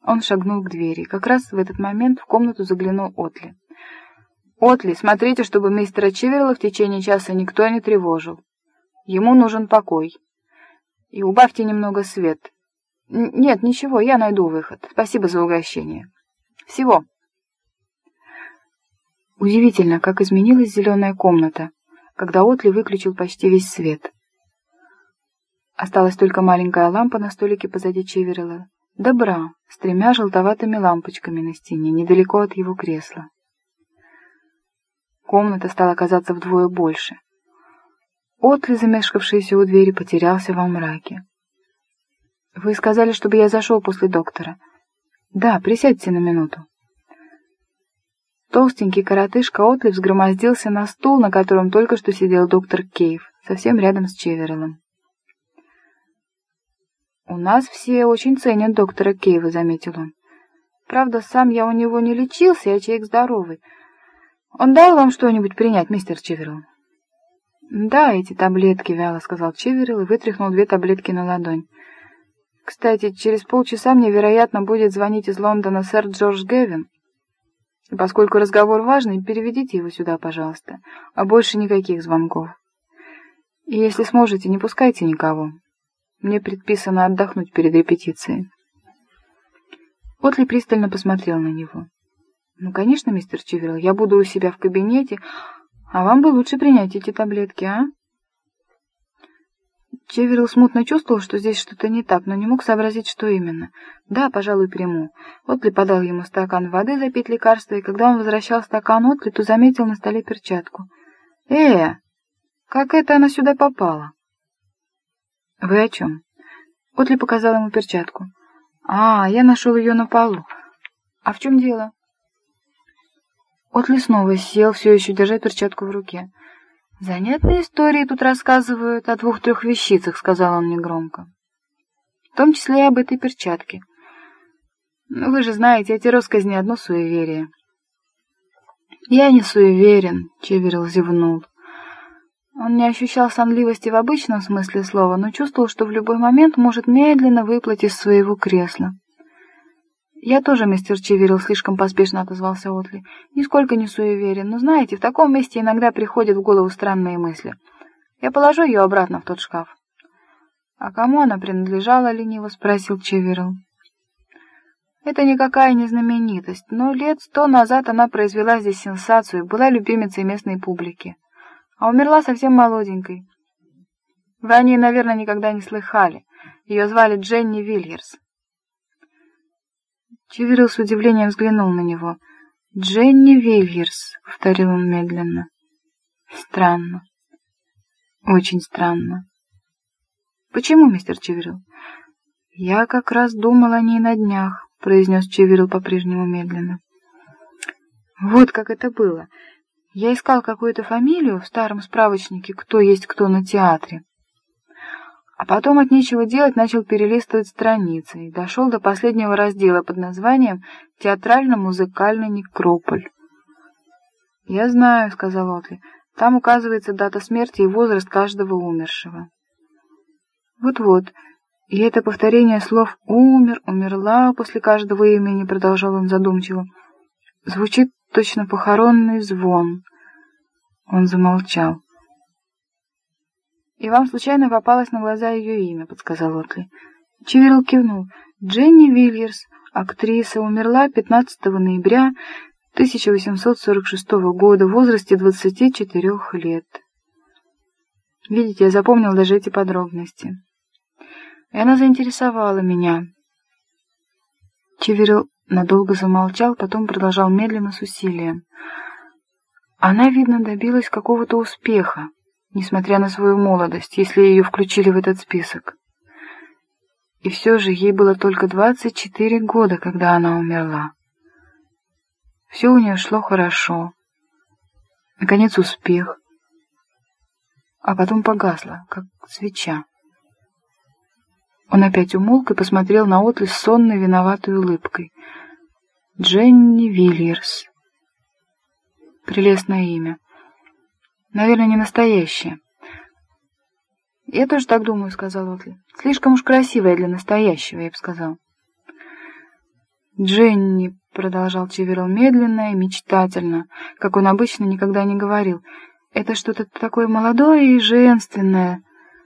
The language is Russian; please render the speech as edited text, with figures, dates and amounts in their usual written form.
Он шагнул к двери. Как раз в этот момент в комнату заглянул Отли. «Отли, смотрите, чтобы мистера Чиверла в течение часа никто не тревожил. Ему нужен покой. И убавьте немного свет. Нет, ничего, я найду выход. Спасибо за угощение. Всего». Удивительно, как изменилась зеленая комната, когда Отли выключил почти весь свет. Осталась только маленькая лампа на столике позади Чиверла, да бра с 3 желтоватыми лампочками на стене, недалеко от его кресла. Комната стала казаться вдвое больше. Отли, замешкавшийся у двери, потерялся во мраке. «Вы сказали, чтобы я зашел после доктора?» «Да, присядьте на минуту». Толстенький коротышка Отли взгромоздился на стул, на котором только что сидел доктор Кейв, совсем рядом с Чиверлом. «У нас все очень ценят доктора Кейва», — заметил он. «Правда, сам я у него не лечился, я человек здоровый. Он дал вам что-нибудь принять, мистер Чиверл?» «Да, эти таблетки», — вяло сказал Чиверл и вытряхнул 2 таблетки на ладонь. «Кстати, через полчаса мне, вероятно, будет звонить из Лондона сэр Джордж Гевин. И поскольку разговор важный, переведите его сюда, пожалуйста, а больше никаких звонков. И если сможете, не пускайте никого. Мне предписано отдохнуть перед репетицией». Отли пристально посмотрел на него. «Ну, конечно, мистер Чиверл, я буду у себя в кабинете, а вам бы лучше принять эти таблетки, а?» Чиверл смутно чувствовал, что здесь что-то не так, но не мог сообразить, что именно. «Да, пожалуй, приму». Отли подал ему стакан воды запить лекарство, и когда он возвращал стакан Отли, то заметил на столе перчатку. Как это она сюда попала?» «Вы о чем?» Отли показал ему перчатку. Я нашел ее на полу. А в чем дело?» Отли снова сел, все еще держа перчатку в руке. «Занятные истории тут рассказывают о 2-3 вещицах», — сказал он негромко. «В том числе и об этой перчатке. Ну, вы же знаете, эти россказни — одно суеверие». «Я не суеверен», — Чиверл зевнул. Он не ощущал сонливости в обычном смысле слова, но чувствовал, что в любой момент может медленно выплыть из своего кресла. «Я тоже, мистер Чиверл», — слишком поспешно отозвался Отли. «Нисколько не суеверен, но, знаете, в таком месте иногда приходят в голову странные мысли. Я положу ее обратно в тот шкаф». «А кому она принадлежала?» — лениво спросил Чиверл. «Это никакая не знаменитость, но лет 100 назад она произвела здесь сенсацию, была любимицей местной публики. А умерла совсем молоденькой. Вы о ней, наверное, никогда не слыхали. Ее звали Дженни Вильерс». Чиверл с удивлением взглянул на него. «Дженни Вильерс», — повторил он медленно. «Странно. Очень странно». «Почему, мистер Чиверл?» «Я как раз думал о ней на днях», — произнес Чиверл по-прежнему медленно. «Вот как это было. Я искал какую-то фамилию в старом справочнике «Кто есть кто на театре». А потом от нечего делать начал перелистывать страницы и дошел до последнего раздела под названием «Театрально-музыкальный некрополь». «Я знаю», — сказал Отли, — «там указывается дата смерти и возраст каждого умершего». «Вот-вот, и это повторение слов «умер», «умерла» после каждого имени», — продолжал он задумчиво, — «звучит точно похоронный звон». Он замолчал. «И вам случайно попалось на глаза ее имя», — подсказал Отли. Чиверл кивнул. «Дженни Вильерс, актриса, умерла 15 ноября 1846 года в возрасте 24 лет. Видите, я запомнил даже эти подробности. И она заинтересовала меня». Чиверл надолго замолчал, потом продолжал медленно с усилием. «Она, видно, добилась какого-то успеха, несмотря на свою молодость, если ее включили в этот список. И все же ей было только 24 года, когда она умерла. Все у нее шло хорошо. Наконец успех. А потом погасло, как свеча». Он опять умолк и посмотрел на Отли с сонной, виноватой улыбкой. «Дженни Вильерс. Прелестное имя. Наверное, не настоящее». «Я тоже так думаю», — сказал Отли. «Слишком уж красивая для настоящего, я бы сказал». Дженни, — продолжал Чиверл медленно и мечтательно, как он обычно никогда не говорил, — это что-то такое молодое и женственное,